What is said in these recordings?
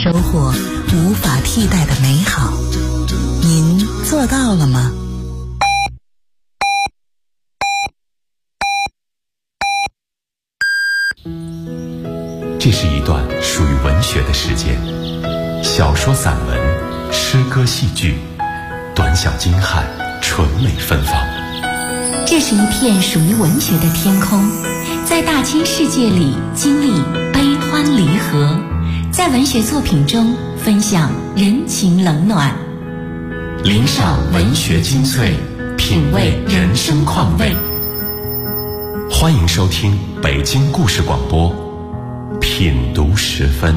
收获无法替代的美好。您做到了吗？ 这是一段属于文学的时间，小说、散文、诗歌、戏剧，短小精悍，纯美芬芳。 这是一片属于文学的天空，在大千世界里经历悲欢离合，在文学作品中分享人情冷暖， 领赏文学精粹，品味人生况味。欢迎收听北京故事广播品读时分。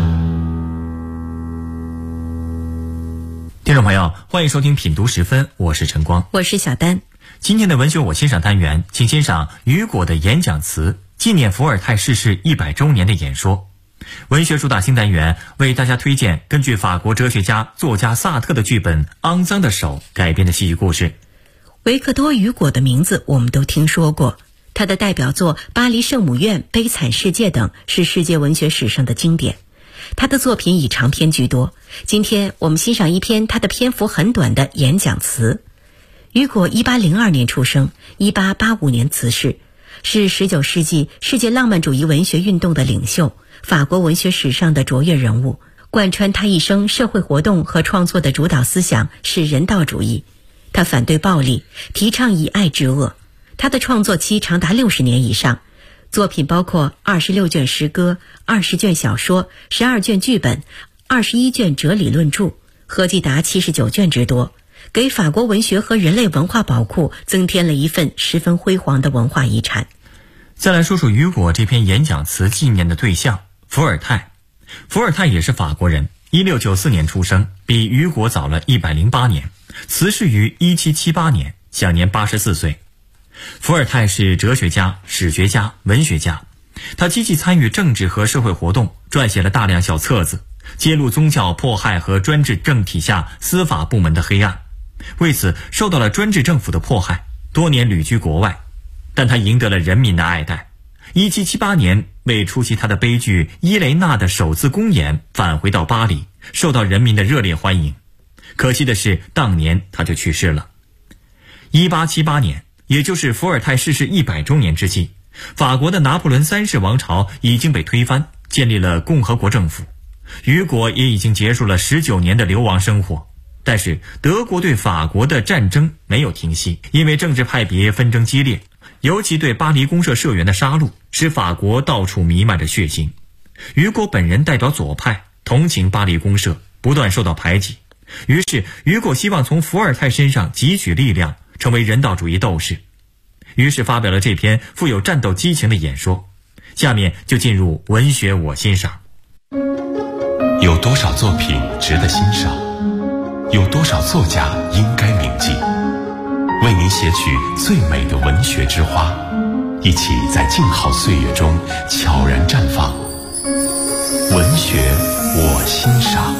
听众朋友，欢迎收听品读时分，我是陈光， 我是小丹。 今天的文学我欣赏单元，请欣赏雨果的演讲词，纪念伏尔泰逝世100周年的演说。文学主打新单元为大家推荐根据法国哲学家、作家萨特的剧本《肮脏的手》改编的戏剧故事。 维克多·雨果的名字我们都听说过，他的代表作《巴黎圣母院》《悲惨世界》等是世界文学史上的经典。他的作品以长篇居多，今天我们欣赏一篇他的篇幅很短的演讲词。雨果1802年出生，1885年辞世，是19世纪世界浪漫主义文学运动的领袖，法国文学史上的卓越人物。贯穿他一生社会活动和创作的主导思想是人道主义，他反对暴力，提倡以爱治恶。他的创作期长达60年以上，作品包括26卷诗歌、20卷小说、12卷剧本、21卷哲理论著，合计达79卷之多，给法国文学和人类文化宝库增添了一份十分辉煌的文化遗产。 再来说说雨果这篇演讲词纪念的对象伏尔泰。伏尔泰也是法国人，1694年出生，比雨果早了108年，辞世于1778年，享年84岁。伏尔泰是哲学家、史学家、文学家，他积极参与政治和社会活动，撰写了大量小册子，揭露宗教迫害和专制政体下司法部门的黑暗，为此受到了专制政府的迫害，多年旅居国外，但他赢得了人民的爱戴。1778年为出席他的悲剧伊雷娜的首次公演，返回到巴黎，受到人民的热烈欢迎。可惜的是，当年他就去世了。1878年，也就是伏尔泰逝世100周年之际，法国的拿破仑3世王朝已经被推翻，建立了共和国政府。雨果也已经结束了19年的流亡生活，但是德国对法国的战争没有停息，因为政治派别纷争激烈，尤其对巴黎公社社员的杀戮，使法国到处弥漫着血腥。雨果本人代表左派，同情巴黎公社，不断受到排挤。于是雨果希望从伏尔泰身上汲取力量，成为人道主义斗士，于是发表了这篇富有战斗激情的演说。下面就进入文学我欣赏。 有多少作品值得欣赏？有多少作家应该铭记？为您写取最美的文学之花，一起在静好岁月中悄然绽放。文学我欣赏。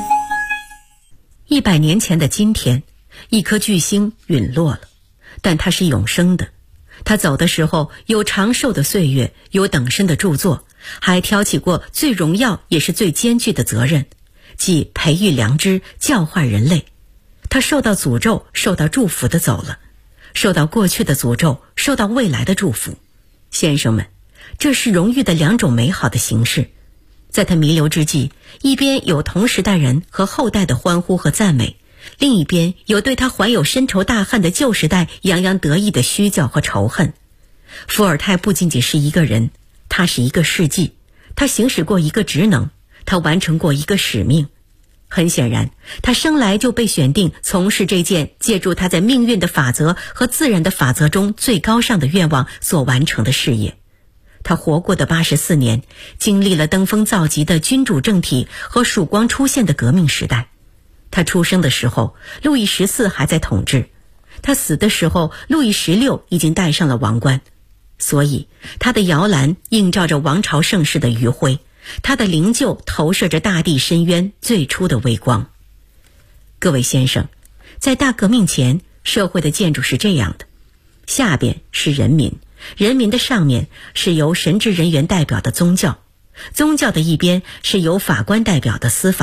100年前的今天，一颗巨星陨落了，但它是永生的。他走的时候有长寿的岁月，有等身的著作，还挑起过最荣耀也是最艰巨的责任，即培育良知，教化人类。他受到诅咒，受到祝福的走了，受到过去的诅咒，受到未来的祝福。先生们，这是荣誉的2种美好的形式。在他弥留之际，一边有同时代人和后代的欢呼和赞美，另一边有对他怀有深仇大恨的旧时代洋洋得意的虚教和仇恨。伏尔泰不仅仅是一个人，他是一个事迹，他行使过一个职能，他完成过一个使命。很显然，他生来就被选定从事这件借助他在命运的法则和自然的法则中最高尚的愿望所完成的事业。他活过的84年，经历了登峰造极的君主政体和曙光出现的革命时代。他出生的时候，路易14还在统治；他死的时候，路易16已经戴上了王冠。所以，他的摇篮映照着王朝盛世的余晖，他的灵柩投射着大地深渊最初的微光。各位先生，在大革命前，社会的建筑是这样的：下边是人民，人民的上面是由神职人员代表的宗教，宗教的一边是由法官代表的司法。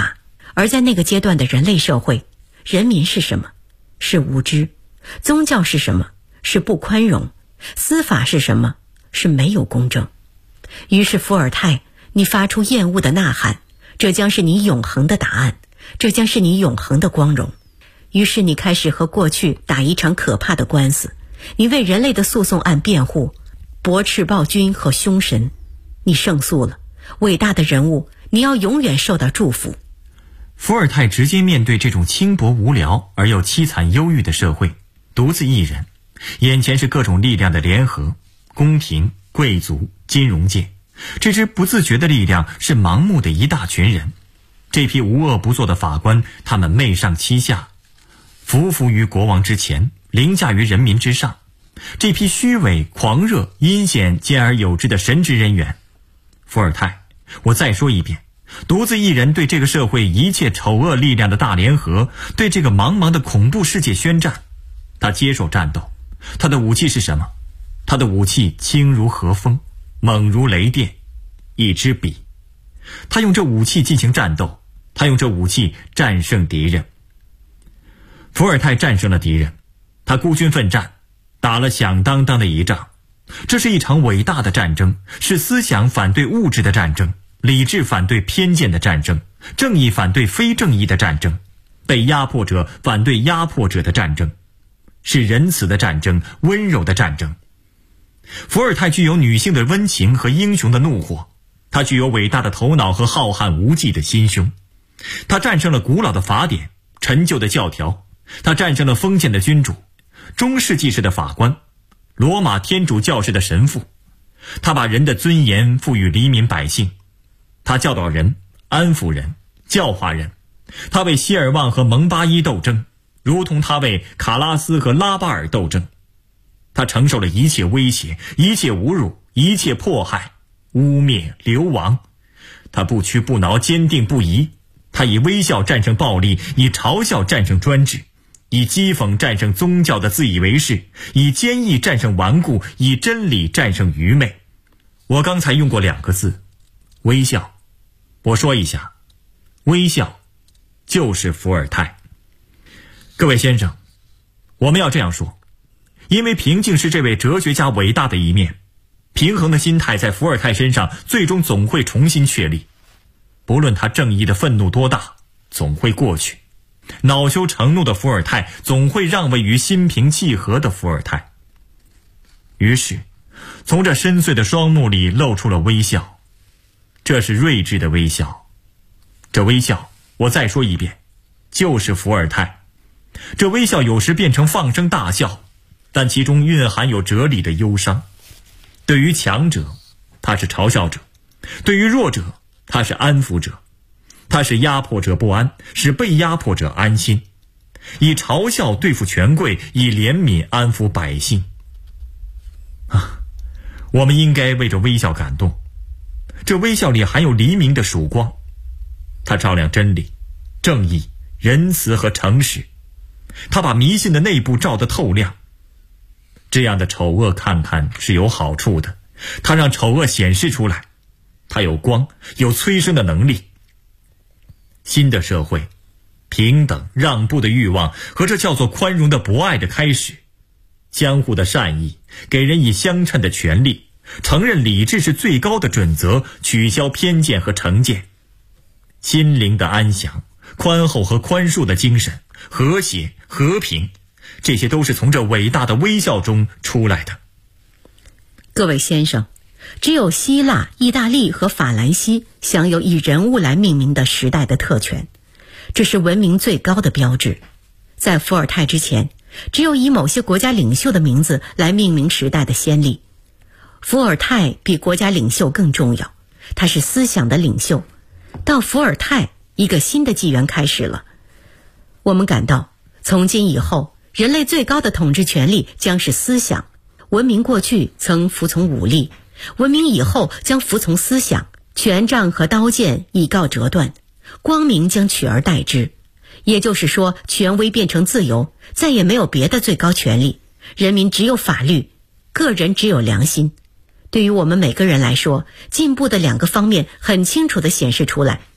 而在那个阶段的人类社会，人民是什么？是无知。宗教是什么？是不宽容。司法是什么？是没有公正。于是伏尔泰，你发出厌恶的呐喊，这将是你永恒的答案，这将是你永恒的光荣。于是你开始和过去打一场可怕的官司，你为人类的诉讼案辩护，驳斥暴君和凶神。你胜诉了，伟大的人物，你要永远受到祝福。 伏尔泰直接面对这种轻薄无聊而又凄惨忧郁的社会，独自一人，眼前是各种力量的联合，宫廷、贵族、金融界，这支不自觉的力量是盲目的一大群人。这批无恶不作的法官，他们媚上欺下，匍匐于国王之前，凌驾于人民之上。这批虚伪、狂热、阴险、兼而有之的神职人员，伏尔泰，我再说一遍，独自一人对这个社会一切丑恶力量的大联合，对这个茫茫的恐怖世界宣战。他接受战斗，他的武器是什么？他的武器轻如和风，猛如雷电，一支笔。他用这武器进行战斗，他用这武器战胜敌人。伏尔泰战胜了敌人，他孤军奋战，打了响当当的一仗。这是一场伟大的战争，是思想反对物质的战争，理智反对偏见的战争，正义反对非正义的战争，被压迫者反对压迫者的战争，是仁慈的战争，温柔的战争。伏尔泰具有女性的温情和英雄的怒火，他具有伟大的头脑和浩瀚无际的心胸。他战胜了古老的法典，陈旧的教条，他战胜了封建的君主，中世纪式的法官，罗马天主教式的神父。他把人的尊严赋予黎民百姓，他教导人，安抚人，教化人。他为希尔旺和蒙巴伊斗争，如同他为卡拉斯和拉巴尔斗争。他承受了一切威胁，一切侮辱，一切迫害，污蔑，流亡。他不屈不挠，坚定不移。他以微笑战胜暴力，以嘲笑战胜专制，以讥讽战胜宗教的自以为是，以坚毅战胜顽固，以真理战胜愚昧。我刚才用过2个字，微笑。我说一下，微笑就是伏尔泰。各位先生，我们要这样说，因为平静是这位哲学家伟大的一面，平衡的心态在伏尔泰身上最终总会重新确立。不论他正义的愤怒多大，总会过去。恼羞成怒的伏尔泰总会让位于心平气和的伏尔泰。于是从这深邃的双目里露出了微笑，这是睿智的微笑。这微笑，我再说一遍，就是伏尔泰。这微笑有时变成放声大笑，但其中蕴含有哲理的忧伤。对于强者，他是嘲笑者；对于弱者，他是安抚者。他使压迫者不安，使被压迫者安心，以嘲笑对付权贵，以怜悯安抚百姓。我们应该为这微笑感动。这微笑里含有黎明的曙光，它照亮真理、正义、仁慈和诚实。它把迷信的内部照得透亮。这样的丑恶看看是有好处的，它让丑恶显示出来，它有光，有催生的能力。新的社会，平等让步的欲望和这叫做宽容的博爱的开始，相互的善意，给人以相称的权利，承认理智是最高的准则，取消偏见和成见，心灵的安详，宽厚和宽恕的精神，和谐和平，这些都是从这伟大的微笑中出来的。 各位先生，只有希腊、意大利和法兰西享有以人物来命名的时代的特权，这是文明最高的标志。在伏尔泰之前，只有以某些国家领袖的名字来命名时代的先例。伏尔泰比国家领袖更重要，他是思想的领袖。到伏尔泰，一个新的纪元开始了。我们感到，从今以后，人类最高的统治权力将是思想。文明过去曾服从武力，文明以后将服从思想，权杖和刀剑已告折断，光明将取而代之。也就是说，权威变成自由，再也没有别的最高权力，人民只有法律，个人只有良心。对于我们每个人来说，进步的2个方面很清楚地显示出来。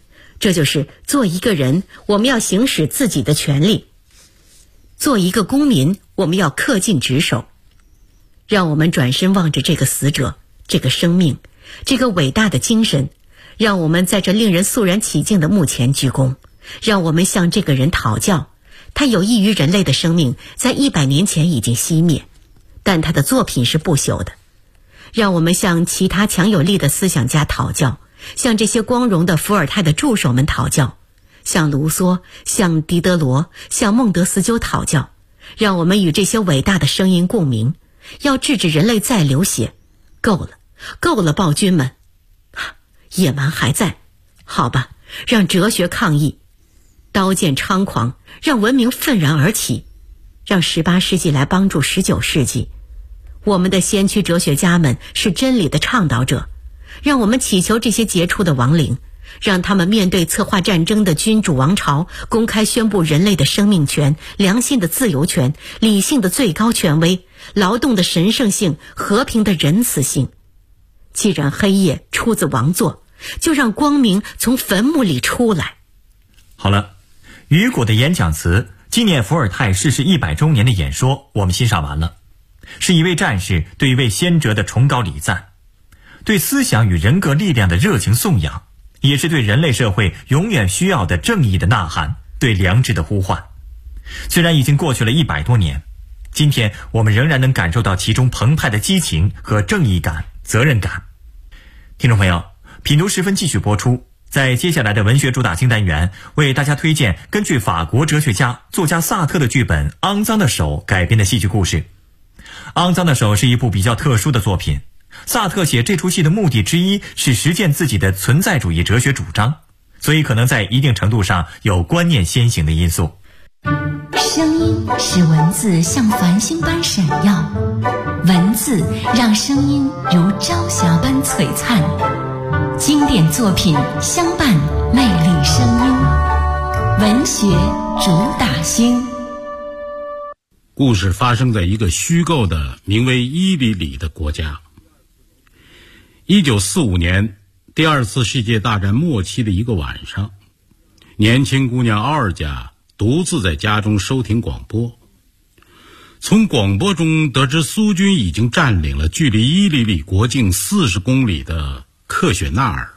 这就是做一个人，我们要行使自己的权利；做一个公民，我们要恪尽职守。让我们转身望着这个死者，这个生命，这个伟大的精神，让我们在这令人肃然起敬的墓前鞠躬，让我们向这个人讨教。他有益于人类的生命在100年前已经熄灭，但他的作品是不朽的。让我们向其他强有力的思想家讨教，向这些光荣的伏尔泰的助手们讨教，向卢梭，向狄德罗，向孟德斯鸠讨教。让我们与这些伟大的声音共鸣，要制止人类再流血。够了，够了，暴君们！野蛮还在，好吧，让哲学抗议。刀剑猖狂，让文明愤然而起，让18世纪来帮助19世纪。我们的先驱哲学家们是真理的倡导者，让我们祈求这些杰出的亡灵，让他们面对策划战争的君主王朝，公开宣布人类的生命权、良心的自由权、理性的最高权威、劳动的神圣性、和平的仁慈性。既然黑夜出自王座，就让光明从坟墓里出来。 好了，雨果的演讲词纪念伏尔泰逝世100周年的演说我们欣赏完了，是一位战士对一位先哲的崇高礼赞，对思想与人格力量的热情颂扬，也是对人类社会永远需要的正义的呐喊，对良知的呼唤。虽然已经过去了100多年，今天我们仍然能感受到其中澎湃的激情和正义感、责任感。听众朋友，品读时分继续播出，在接下来的文学主打新单元，为大家推荐根据法国哲学家、作家萨特的剧本《肮脏的手》改编的戏剧故事。《肮脏的手》是一部比较特殊的作品，萨特写这出戏的目的之一是实践自己的存在主义哲学主张，所以可能在一定程度上有观念先行的因素。 声音使文字像繁星般闪耀，文字让声音如朝霞般璀璨。经典作品相伴魅力声音，文学主打星。 故事发生在一个虚构的名为伊犁里的国家。1945年，第2次世界大战末期的一个晚上，年轻姑娘奥尔加独自在家中收听广播，从广播中得知苏军已经占领了距离伊犁里国境40公里的克雪纳尔。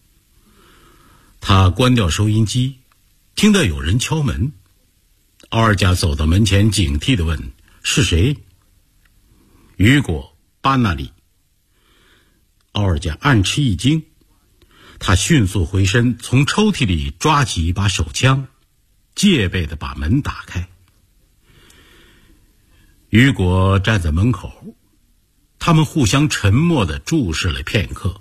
她关掉收音机，听到有人敲门。奥尔加走到门前，警惕地问：“是谁？”“雨果，巴纳里。”奥尔加暗吃一惊，他迅速回身，从抽屉里抓起一把手枪，戒备地把门打开。雨果站在门口，他们互相沉默地注视了片刻。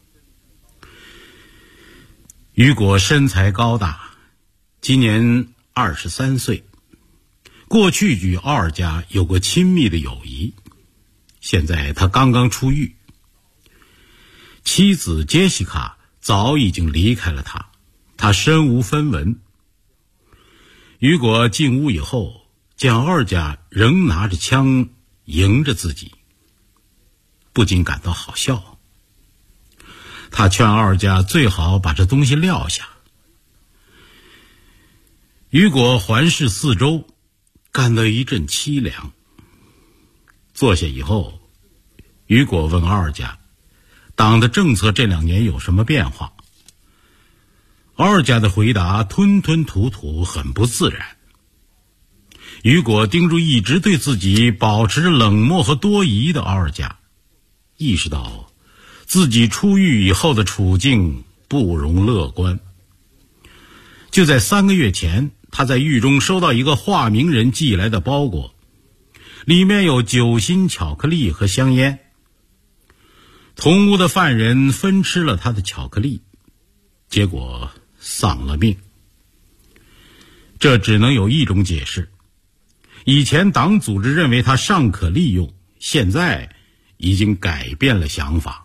雨果身材高大，今年23岁，过去与奥尔加有过亲密的友谊，现在他刚刚出狱。妻子杰西卡早已经离开了他，他身无分文。雨果进屋以后，见奥尔加仍拿着枪迎着自己，不禁感到好笑。他劝奥尔加最好把这东西撂下。雨果环视四周，感到一阵凄凉。坐下以后，雨果问奥尔加，党的政策这2年有什么变化？奥尔加的回答吞吞吐吐，很不自然。雨果盯住一直对自己保持着冷漠和多疑的奥尔加，意识到自己出狱以后的处境不容乐观。就在3个月前，他在狱中收到一个化名人寄来的包裹，里面有酒心、巧克力和香烟。同屋的犯人分吃了他的巧克力，结果丧了命。这只能有一种解释：以前党组织认为他尚可利用，现在已经改变了想法。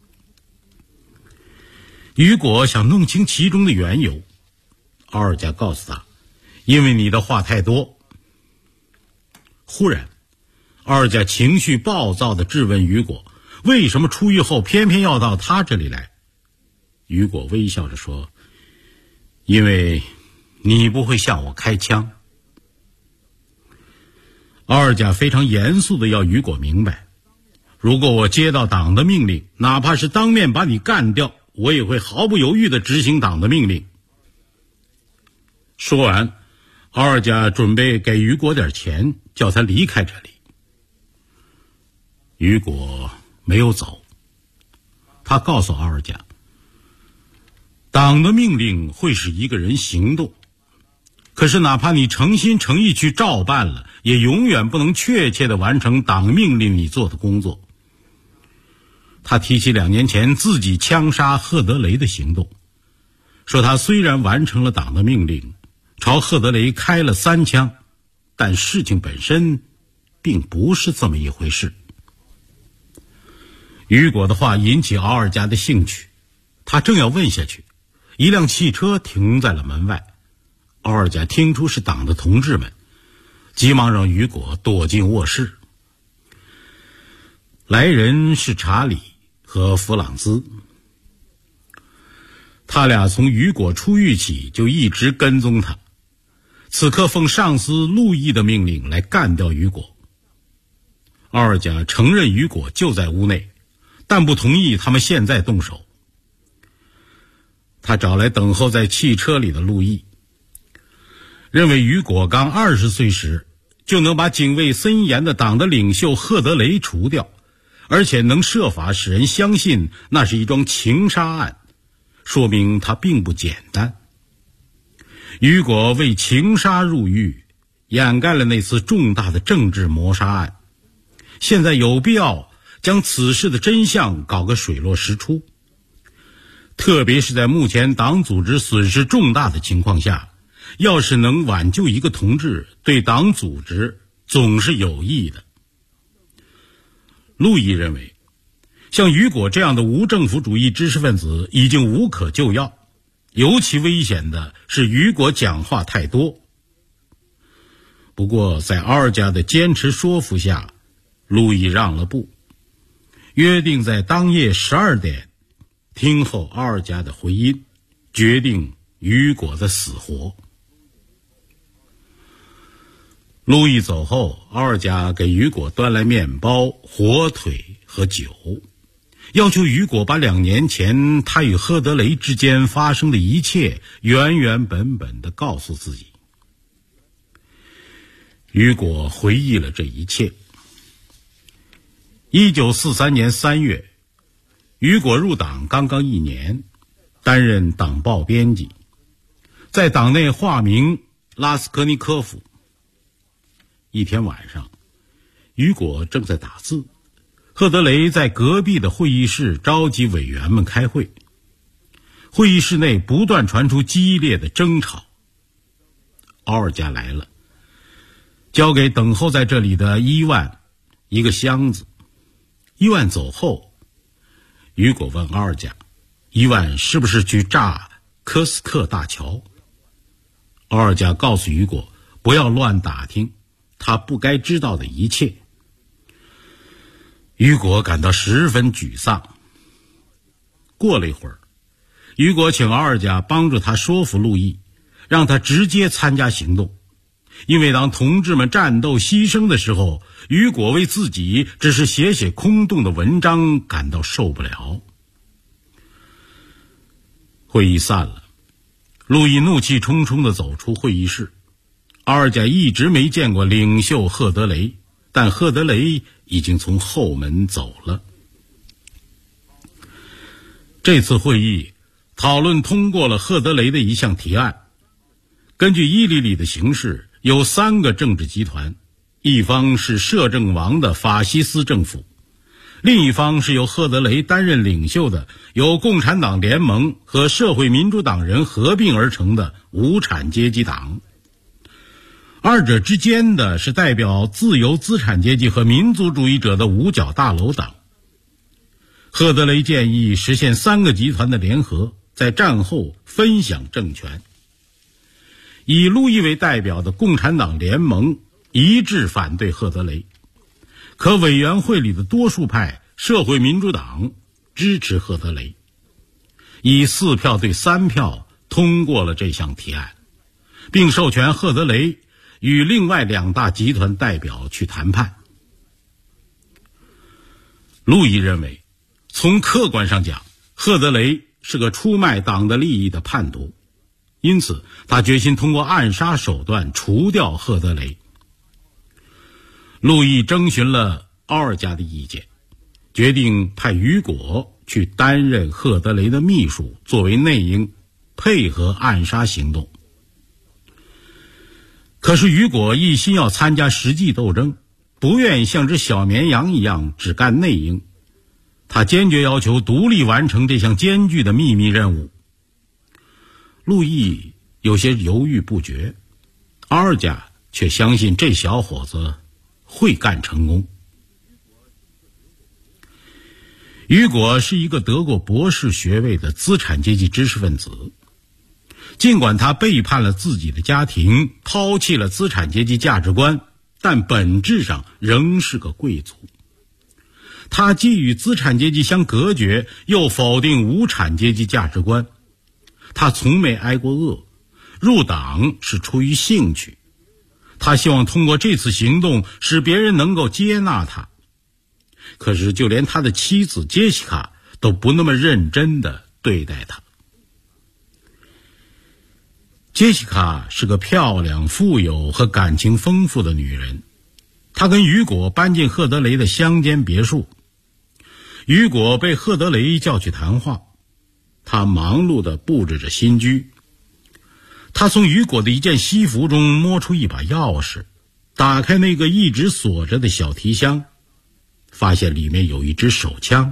雨果想弄清其中的缘由，奥尔加告诉他，因为你的话太多。忽然，奥尔加情绪暴躁地质问雨果，为什么出狱后偏偏要到他这里来？雨果微笑着说， 因为你不会向我开枪。奥尔贾非常严肃地要雨果明白，如果我接到党的命令，哪怕是当面把你干掉，我也会毫不犹豫地执行党的命令。说完，奥尔贾准备给雨果点钱，叫他离开这里。雨果没有走，他告诉奥尔贾，党的命令会使一个人行动，可是哪怕你诚心诚意去照办了，也永远不能确切地完成党命令你做的工作。他提起2年前自己枪杀赫德雷的行动，说他虽然完成了党的命令，朝赫德雷开了3枪，但事情本身并不是这么一回事。雨果的话引起奥尔贾的兴趣，他正要问下去，一辆汽车停在了门外。奥尔贾听出是党的同志们，急忙让雨果躲进卧室。来人是查理和弗朗兹，他俩从雨果出狱起就一直跟踪他，此刻奉上司路易的命令来干掉雨果。奥尔贾承认雨果就在屋内，但不同意他们现在动手。他找来等候在汽车里的路易，认为雨果刚20岁时就能把警卫森严的党的领袖赫德雷除掉，而且能设法使人相信那是一桩情杀案，说明他并不简单。雨果为情杀入狱，掩盖了那次重大的政治谋杀案，现在有必要将此事的真相搞个水落石出。特别是在目前党组织损失重大的情况下，要是能挽救一个同志，对党组织总是有益的。路易认为，像雨果这样的无政府主义知识分子已经无可救药，尤其危险的是雨果讲话太多。不过在奥尔贾的坚持说服下，路易让了步，约定在当夜12点听候奥尔贾的回音，决定雨果的死活。路易走后，奥尔贾给雨果端来面包、火腿和酒，要求雨果把2年前他与赫德雷之间发生的一切原原本本地告诉自己。雨果回忆了这一切。1943年3月，雨果入党刚刚1年，担任党报编辑，在党内化名拉斯科尼科夫。一天晚上，雨果正在打字，赫德雷在隔壁的会议室召集委员们开会。会议室内不断传出激烈的争吵。奥尔贾来了，交给等候在这里的伊万一个箱子。伊万走后，雨果问奥尔贾，伊万是不是去炸科斯克大桥？奥尔贾告诉雨果，不要乱打听他不该知道的一切。雨果感到十分沮丧。过了一会儿，雨果请奥尔贾帮助他说服路易，让他直接参加行动，因为当同志们战斗牺牲的时候，雨果为自己只是写写空洞的文章感到受不了。会议散了，路易怒气冲冲地走出会议室。奥尔贾一直没见过领袖赫德雷，但赫德雷已经从后门走了。这次会议讨论通过了赫德雷的一项提案。根据伊犁里的形势，有3个政治集团，一方是摄政王的法西斯政府，另一方是由赫德雷担任领袖的由共产党联盟和社会民主党人合并而成的无产阶级党。二者之间的是代表自由资产阶级和民族主义者的五角大楼党。赫德雷建议实现3个集团的联合，在战后分享政权。以路易为代表的共产党联盟一致反对赫德雷，可委员会里的多数派社会民主党支持赫德雷，以4票对3票通过了这项提案，并授权赫德雷与另外2大集团代表去谈判。路易认为，从客观上讲，赫德雷是个出卖党的利益的叛徒，因此他决心通过暗杀手段除掉赫德雷。路易征询了奥尔加的意见，决定派雨果去担任赫德雷的秘书，作为内应，配合暗杀行动。可是雨果一心要参加实际斗争，不愿意像只小绵羊一样只干内应，他坚决要求独立完成这项艰巨的秘密任务。路易有些犹豫不决，奥尔加却相信这小伙子会干成功。雨果是一个得过博士学位的资产阶级知识分子，尽管他背叛了自己的家庭，抛弃了资产阶级价值观，但本质上仍是个贵族。他既与资产阶级相隔绝，又否定无产阶级价值观。他从没挨过饿，入党是出于兴趣。他希望通过这次行动使别人能够接纳他。可是就连他的妻子杰西卡都不那么认真地对待他。杰西卡是个漂亮、富有和感情丰富的女人。她跟雨果搬进赫德雷的乡间别墅。雨果被赫德雷叫去谈话，他忙碌地布置着新居。他从雨果的一件西服中摸出一把钥匙，打开那个一直锁着的小提箱，发现里面有一支手枪。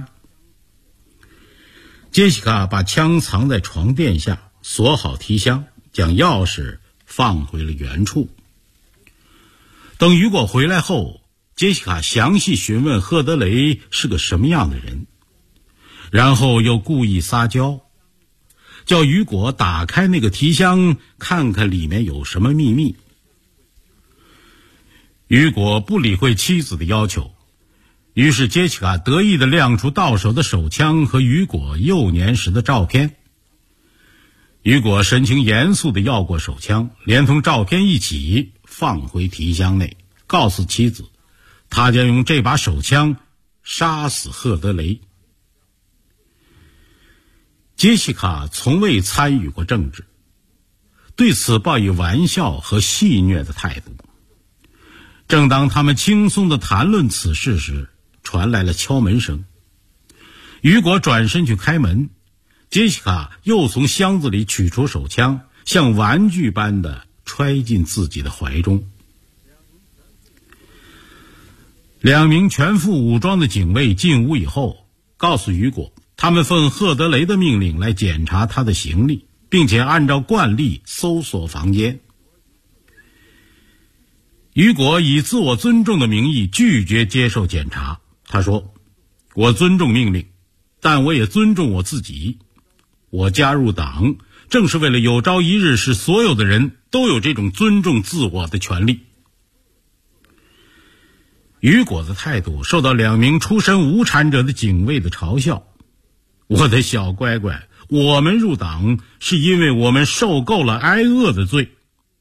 杰西卡把枪藏在床垫下，锁好提箱，将钥匙放回了原处。等雨果回来后，杰西卡详细询问赫德雷是个什么样的人，然后又故意撒娇，叫雨果打开那个提箱，看看里面有什么秘密。雨果不理会妻子的要求，于是杰西卡得意地亮出到手的手枪和雨果幼年时的照片。雨果神情严肃地要过手枪，连同照片一起放回提箱内，告诉妻子他将用这把手枪杀死赫德雷。杰西卡从未参与过政治，对此抱以玩笑和戏谑的态度。正当他们轻松地谈论此事时，传来了敲门声。雨果转身去开门，杰西卡又从箱子里取出手枪，像玩具般地揣进自己的怀中。2名全副武装的警卫进屋以后，告诉雨果，他们奉赫德雷的命令来检查他的行李，并且按照惯例搜索房间。雨果以自我尊重的名义拒绝接受检查。他说，我尊重命令，但我也尊重我自己。我加入党正是为了有朝一日使所有的人都有这种尊重自我的权利。雨果的态度受到2名出身无产者的警卫的嘲笑。我的小乖乖，我们入党是因为我们受够了挨饿的罪。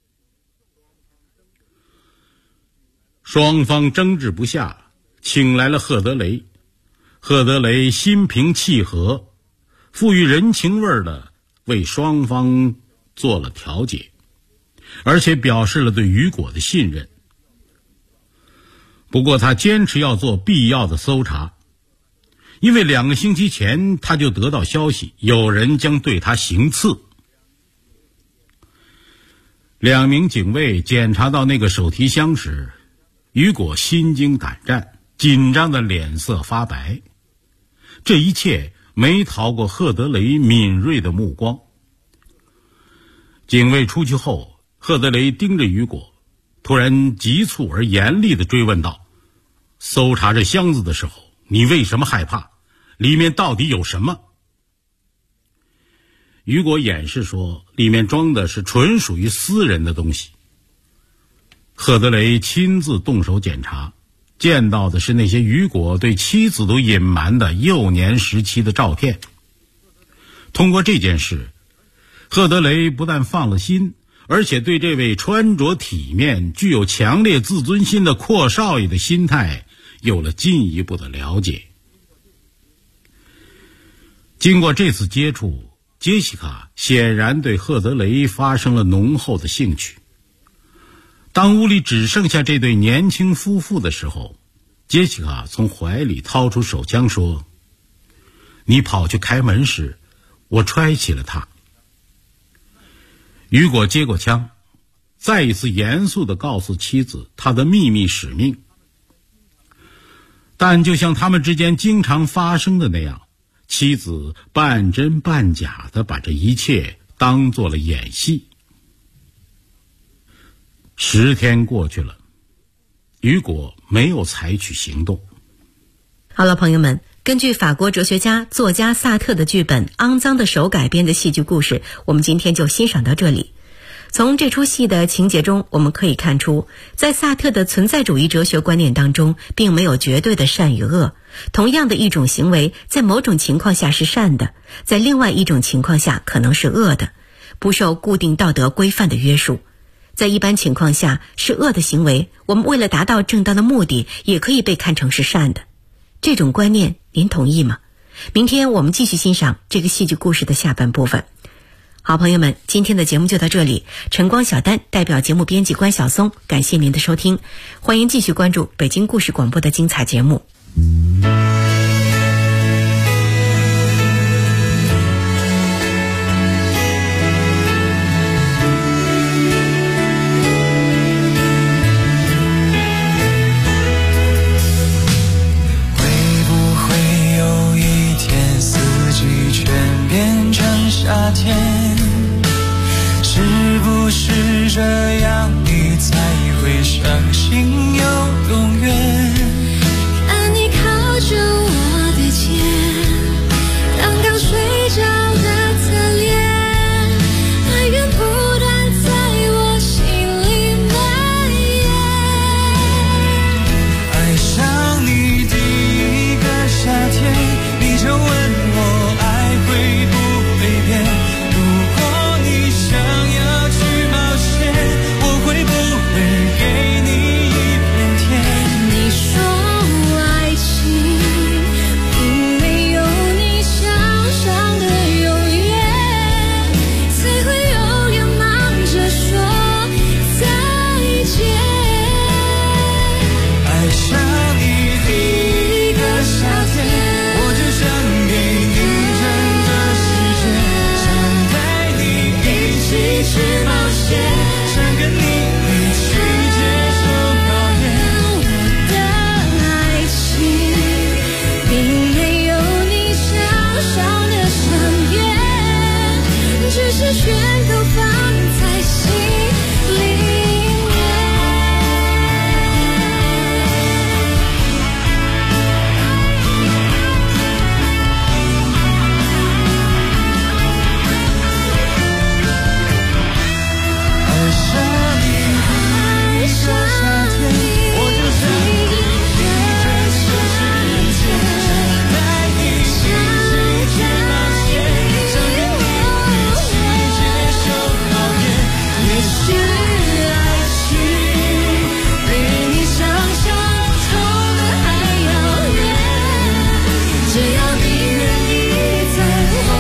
双方争执不下，请来了赫德雷。赫德雷心平气和，富于人情味的为双方做了调解，而且表示了对雨果的信任。不过他坚持要做必要的搜查，因为2个星期前他就得到消息，有人将对他行刺。2名警卫检查到那个手提箱时，雨果心惊胆战，紧张的脸色发白。这一切没逃过赫德雷敏锐的目光。警卫出去后，赫德雷盯着雨果，突然急促而严厉地追问道，搜查这箱子的时候，你为什么害怕？里面到底有什么？雨果掩饰说，里面装的是纯属于私人的东西。赫德雷亲自动手检查，见到的是那些雨果对妻子都隐瞒的幼年时期的照片。通过这件事， 赫德雷不但放了心，而且对这位穿着体面、具有强烈自尊心的阔少爷的心态有了进一步的了解。经过这次接触，杰西卡显然对赫德雷发生了浓厚的兴趣。当屋里只剩下这对年轻夫妇的时候，杰西卡从怀里掏出手枪说：“你跑去开门时，我揣起了他。”雨果接过枪，再一次严肃地告诉妻子他的秘密使命。但就像他们之间经常发生的那样，妻子半真半假地把这一切当作了演戏。10天过去了，雨果没有采取行动。 好了，朋友们，根据法国哲学家、作家萨特的剧本《肮脏的手》改编的戏剧故事，我们今天就欣赏到这里。从这出戏的情节中，我们可以看出，在萨特的存在主义哲学观念当中，并没有绝对的善与恶。同样的一种行为，在某种情况下是善的，在另外一种情况下可能是恶的，不受固定道德规范的约束。在一般情况下是恶的行为，我们为了达到正当的目的，也可以被看成是善的。这种观念您同意吗？明天我们继续欣赏这个戏剧故事的下半部分。好，朋友们，今天的节目就到这里。晨光小丹代表节目编辑关晓松，感谢您的收听，欢迎继续关注北京故事广播的精彩节目。